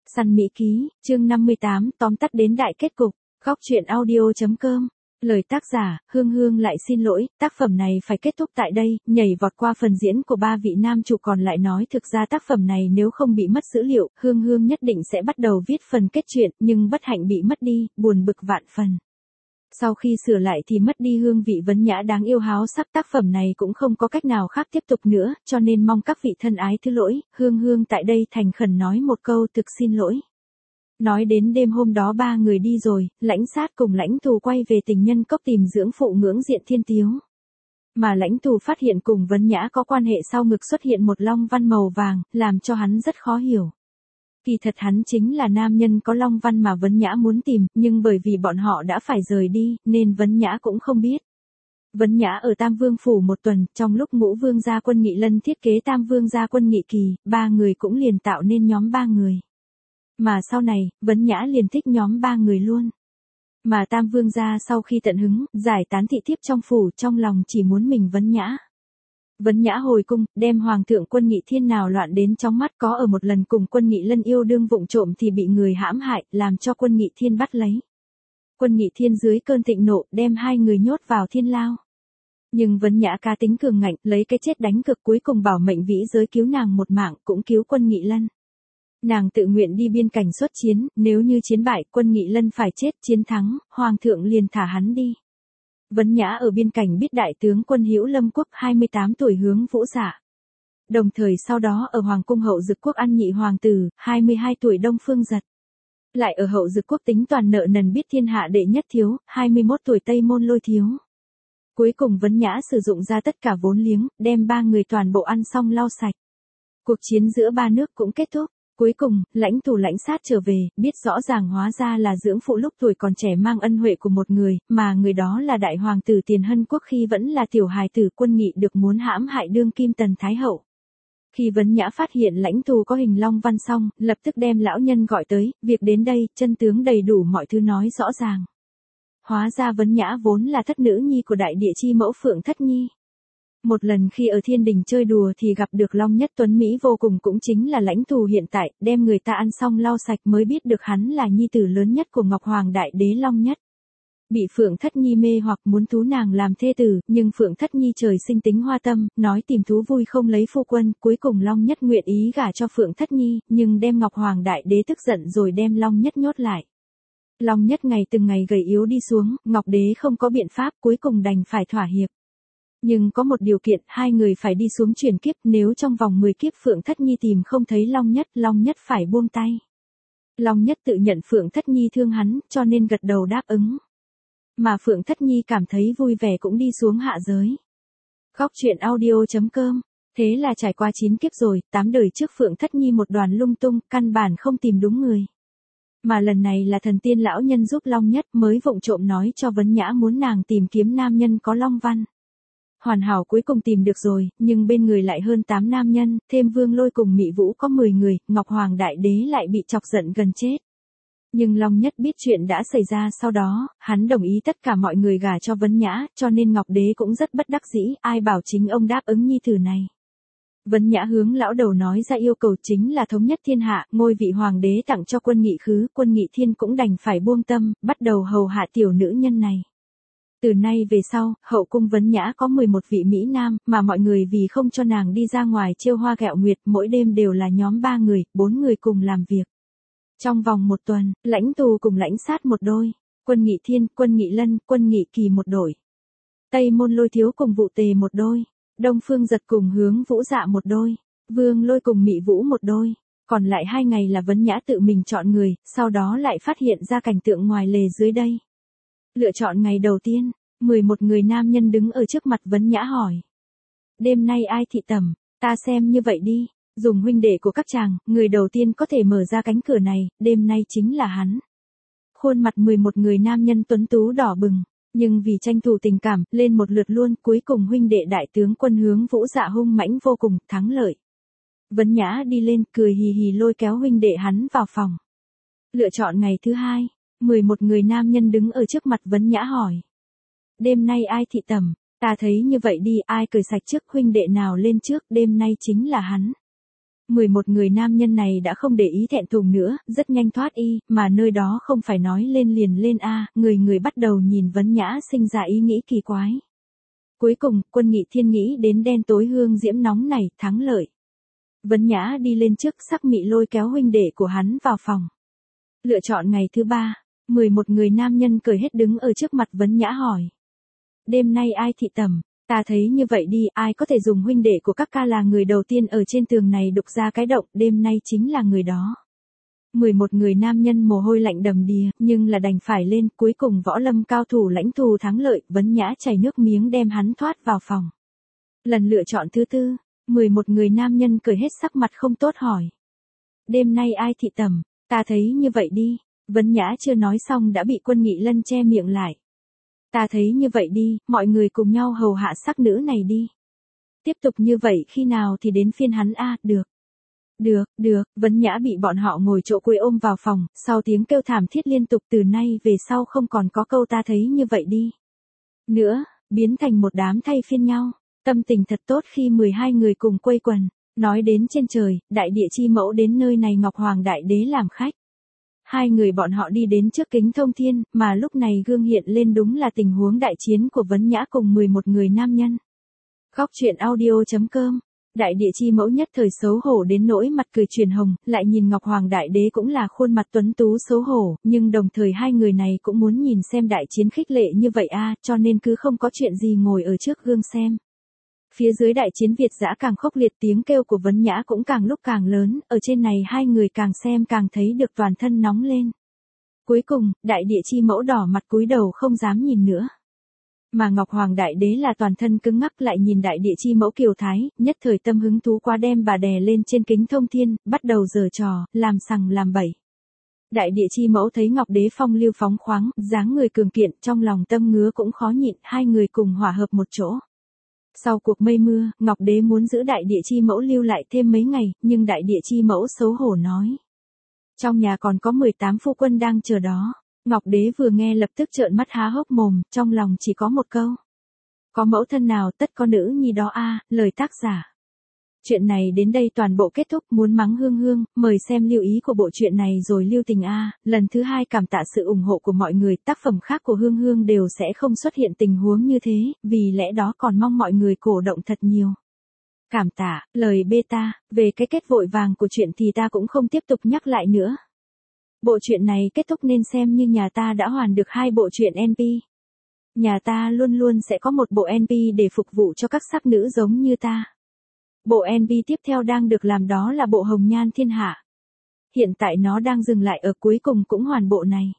Săn Mỹ ký, chương 58, tóm tắt đến đại kết cục. Góc truyện audio.com. Lời tác giả, Hương Hương lại xin lỗi, tác phẩm này phải kết thúc tại đây, nhảy vọt qua phần diễn của ba vị nam chủ còn lại nói thực ra tác phẩm này nếu không bị mất dữ liệu, Hương Hương nhất định sẽ bắt đầu viết phần kết truyện, nhưng bất hạnh bị mất đi, buồn bực vạn phần. Sau khi sửa lại thì mất đi hương vị vấn nhã đáng yêu háo sắc, tác phẩm này cũng không có cách nào khác tiếp tục nữa, cho nên mong các vị thân ái thứ lỗi, Hương Hương tại đây thành khẩn nói một câu thực xin lỗi. Nói đến đêm hôm đó ba người đi rồi, Lãnh Sát cùng Lãnh Thù quay về Tình Nhân Cốc tìm dưỡng phụ ngưỡng diện thiên tiếu. Mà Lãnh Thù phát hiện cùng vấn nhã có quan hệ sau ngực xuất hiện một long văn màu vàng, làm cho hắn rất khó hiểu. Kỳ thật hắn chính là nam nhân có long văn mà vấn nhã muốn tìm, nhưng bởi vì bọn họ đã phải rời đi, nên vấn nhã cũng không biết. Vấn nhã ở Tam Vương Phủ một tuần, trong lúc Ngũ Vương gia Quân Nghị Lân thiết kế Tam Vương gia Quân Nghị Kỳ, ba người cũng liền tạo nên nhóm ba người. Mà sau này, vấn nhã liền thích nhóm ba người luôn. Mà Tam Vương gia sau khi tận hứng, giải tán thị thiếp trong phủ trong lòng chỉ muốn mình vấn nhã. Vấn nhã hồi cung, đem Hoàng thượng Quân Nghị Thiên nào loạn đến trong mắt, có ở một lần cùng Quân Nghị Lân yêu đương vụng trộm thì bị người hãm hại, làm cho Quân Nghị Thiên bắt lấy. Quân Nghị Thiên dưới cơn thịnh nộ, đem hai người nhốt vào thiên lao. Nhưng vấn nhã cá tính cường ngạnh, lấy cái chết đánh cực, cuối cùng bảo mệnh vĩ giới cứu nàng một mạng, cũng cứu Quân Nghị Lân. Nàng tự nguyện đi biên cảnh xuất chiến, nếu như chiến bại, Quân Nghị Lân phải chết, chiến thắng, Hoàng thượng liền thả hắn đi. Vấn nhã ở biên cảnh biết đại tướng quân Hữu Lâm Quốc 28 tuổi hướng Vũ Dạ. Đồng thời sau đó ở Hoàng cung Hậu Dực Quốc ăn nhị hoàng tử, 22 tuổi Đông Phương Giật. Lại ở Hậu Dực Quốc tính toàn nợ nần biết thiên hạ đệ nhất thiếu, 21 tuổi Tây Môn Lôi Thiếu. Cuối cùng vấn nhã sử dụng ra tất cả vốn liếng, đem ba người toàn bộ ăn xong lau sạch. Cuộc chiến giữa ba nước cũng kết thúc. Cuối cùng, Lãnh Thù Lãnh Sát trở về, biết rõ ràng hóa ra là dưỡng phụ lúc tuổi còn trẻ mang ân huệ của một người, mà người đó là đại hoàng tử Tiền Hân Quốc khi vẫn là tiểu hài tử. Quân Nghị được muốn hãm hại đương kim Tần Thái Hậu. Khi vấn nhã phát hiện Lãnh Thù có hình long văn xong, lập tức đem lão nhân gọi tới, việc đến đây, chân tướng đầy đủ mọi thứ nói rõ ràng. Hóa ra vấn nhã vốn là thất nữ nhi của đại địa chi mẫu Phượng Thất Nhi. Một lần khi ở thiên đình chơi đùa thì gặp được Long Nhất tuấn Mỹ vô cùng, cũng chính là Lãnh Thù hiện tại, đem người ta ăn xong lau sạch mới biết được hắn là nhi tử lớn nhất của Ngọc Hoàng Đại Đế Long Nhất. Bị Phượng Thất Nhi mê hoặc muốn thú nàng làm thê tử, nhưng Phượng Thất Nhi trời sinh tính hoa tâm, nói tìm thú vui không lấy phu quân, cuối cùng Long Nhất nguyện ý gả cho Phượng Thất Nhi, nhưng đem Ngọc Hoàng Đại Đế tức giận rồi đem Long Nhất nhốt lại. Long Nhất ngày từng ngày gầy yếu đi xuống, Ngọc Đế không có biện pháp, cuối cùng đành phải thỏa hiệp. Nhưng có một điều kiện, hai người phải đi xuống chuyển kiếp, nếu trong vòng 10 kiếp Phượng Thất Nhi tìm không thấy Long Nhất phải buông tay. Long Nhất tự nhận Phượng Thất Nhi thương hắn, cho nên gật đầu đáp ứng. Mà Phượng Thất Nhi cảm thấy vui vẻ cũng đi xuống hạ giới. Góc truyện audio.com. Thế là trải qua 9 kiếp rồi, 8 đời trước Phượng Thất Nhi một đoàn lung tung, căn bản không tìm đúng người. Mà lần này là thần tiên lão nhân giúp Long Nhất mới vụng trộm nói cho vấn nhã muốn nàng tìm kiếm nam nhân có long văn. Hoàn hảo cuối cùng tìm được rồi, nhưng bên người lại hơn 8 nam nhân, thêm Vương Lôi cùng Mị Vũ có 10 người, Ngọc Hoàng Đại Đế lại bị chọc giận gần chết. Nhưng Long Nhất biết chuyện đã xảy ra sau đó, hắn đồng ý tất cả mọi người gả cho vấn nhã, cho nên Ngọc Đế cũng rất bất đắc dĩ, ai bảo chính ông đáp ứng nhi tử này. Vấn nhã hướng lão đầu nói ra yêu cầu chính là thống nhất thiên hạ, ngôi vị hoàng đế tặng cho Quân Nghị Khứ, Quân Nghị Thiên cũng đành phải buông tâm, bắt đầu hầu hạ tiểu nữ nhân này. Từ nay về sau, hậu cung vấn nhã có 11 vị Mỹ Nam, mà mọi người vì không cho nàng đi ra ngoài trêu hoa ghẹo nguyệt, mỗi đêm đều là nhóm 3 người, 4 người cùng làm việc. Trong vòng một tuần, Lãnh Thù cùng Lãnh Sát một đôi, Quân Nghị Thiên, Quân Nghị Lân, Quân Nghị Kỳ một đội. Tây Môn Lôi Thiếu cùng Vụ Tề một đôi, Đông Phương Giật cùng Hướng Vũ Dạ một đôi, Vương Lôi cùng Mị Vũ một đôi. Còn lại 2 ngày là vấn nhã tự mình chọn người, sau đó lại phát hiện ra cảnh tượng ngoài lề dưới đây. Lựa chọn ngày đầu tiên, 11 người nam nhân đứng ở trước mặt vấn nhã hỏi. Đêm nay ai thị tẩm, ta xem như vậy đi, dùng huynh đệ của các chàng, người đầu tiên có thể mở ra cánh cửa này, đêm nay chính là hắn. Khuôn mặt 11 người nam nhân tuấn tú đỏ bừng, nhưng vì tranh thủ tình cảm, lên một lượt luôn, cuối cùng huynh đệ đại tướng Quân Hướng Vũ Dạ hung mãnh vô cùng, thắng lợi. Vấn nhã đi lên, cười hì hì lôi kéo huynh đệ hắn vào phòng. Lựa chọn ngày thứ hai, 11 người nam nhân đứng ở trước mặt vấn nhã hỏi. Đêm nay ai thị tẩm, ta thấy như vậy đi, ai cười sạch trước, huynh đệ nào lên trước, đêm nay chính là hắn. 11 người nam nhân này đã không để ý thẹn thùng nữa, rất nhanh thoát y, mà nơi đó không phải nói lên liền lên a, người người bắt đầu nhìn Vấn Nhã sinh ra ý nghĩ kỳ quái. Cuối cùng, Quân Nghị Thiên nghĩ đến đen tối hương diễm nóng này, thắng lợi. Vấn Nhã đi lên trước sắc mị lôi kéo huynh đệ của hắn vào phòng. Lựa chọn ngày thứ 3, 11 người nam nhân cười hết đứng ở trước mặt Vấn Nhã hỏi. Đêm nay ai thị tẩm? Ta thấy như vậy đi, ai có thể dùng huynh đệ của các ca là người đầu tiên ở trên tường này đục ra cái động, đêm nay chính là người đó. 11 người nam nhân mồ hôi lạnh đầm đìa, nhưng là đành phải lên, cuối cùng võ lâm cao thủ lãnh thù thắng lợi, Vấn Nhã chảy nước miếng đem hắn thoát vào phòng. Lần lựa chọn thứ 4, 11 người nam nhân cười hết sắc mặt không tốt hỏi. Đêm nay ai thị tẩm? Ta thấy như vậy đi. Vấn Nhã chưa nói xong đã bị Quân Nghị Lân che miệng lại. Ta thấy như vậy đi, mọi người cùng nhau hầu hạ sắc nữ này đi. Tiếp tục như vậy khi nào thì đến phiên hắn a, được. Được, Vấn Nhã bị bọn họ ngồi chỗ cuối ôm vào phòng, sau tiếng kêu thảm thiết liên tục từ nay về sau không còn có câu ta thấy như vậy đi. Nữa, biến thành một đám thay phiên nhau, tâm tình thật tốt khi 12 người cùng quây quần, nói đến trên trời, đại địa chi mẫu đến nơi này Ngọc Hoàng Đại Đế làm khách. Hai người bọn họ đi đến trước kính thông thiên, mà lúc này gương hiện lên đúng là tình huống đại chiến của Vấn Nhã cùng 11 người nam nhân. Góc truyện audio.com. Đại địa chi mẫu nhất thời xấu hổ đến nỗi mặt cười truyền hồng, lại nhìn Ngọc Hoàng Đại Đế cũng là khuôn mặt tuấn tú xấu hổ, nhưng đồng thời hai người này cũng muốn nhìn xem đại chiến khích lệ như vậy a, cho nên cứ không có chuyện gì ngồi ở trước gương xem. Phía dưới đại chiến Việt dã càng khốc liệt, tiếng kêu của Vấn Nhã cũng càng lúc càng lớn, ở trên này hai người càng xem càng thấy được toàn thân nóng lên. Cuối cùng, đại địa chi mẫu đỏ mặt cúi đầu không dám nhìn nữa. Mà Ngọc Hoàng Đại Đế là toàn thân cứng ngắc lại nhìn đại địa chi mẫu kiều thái, nhất thời tâm hứng thú quá đem bà đè lên trên kính thông thiên, bắt đầu giở trò, làm sằng làm bậy. Đại địa chi mẫu thấy Ngọc Đế phong lưu phóng khoáng, dáng người cường kiện, trong lòng tâm ngứa cũng khó nhịn, hai người cùng hòa hợp một chỗ. Sau cuộc mây mưa, Ngọc Đế muốn giữ đại địa chi mẫu lưu lại thêm mấy ngày, nhưng đại địa chi mẫu xấu hổ nói. Trong nhà còn có 18 phu quân đang chờ đó. Ngọc Đế vừa nghe lập tức trợn mắt há hốc mồm, trong lòng chỉ có một câu. Có mẫu thân nào tất có nữ nhi đó a, lời tác giả. Chuyện này đến đây toàn bộ kết thúc, muốn mắng Hương Hương, mời xem lưu ý của bộ truyện này rồi lưu tình a. Lần thứ 2 cảm tạ sự ủng hộ của mọi người, tác phẩm khác của Hương Hương đều sẽ không xuất hiện tình huống như thế, vì lẽ đó còn mong mọi người cổ động thật nhiều. Cảm tạ, lời beta, về cái kết vội vàng của chuyện thì ta cũng không tiếp tục nhắc lại nữa. Bộ truyện này kết thúc nên xem như nhà ta đã hoàn được 2 bộ truyện NP. Nhà ta luôn luôn sẽ có một bộ NP để phục vụ cho các sắc nữ giống như ta. Bộ NP tiếp theo đang được làm đó là bộ Hồng Nhan Thiên Hạ. Hiện tại nó đang dừng lại ở cuối cùng cũng hoàn bộ này.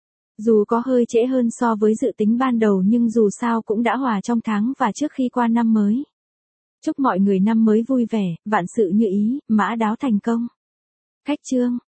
Dù có hơi trễ hơn so với dự tính ban đầu nhưng dù sao cũng đã hòa trong tháng và trước khi qua năm mới. Chúc mọi người năm mới vui vẻ, vạn sự như ý, mã đáo thành công. Khách chương.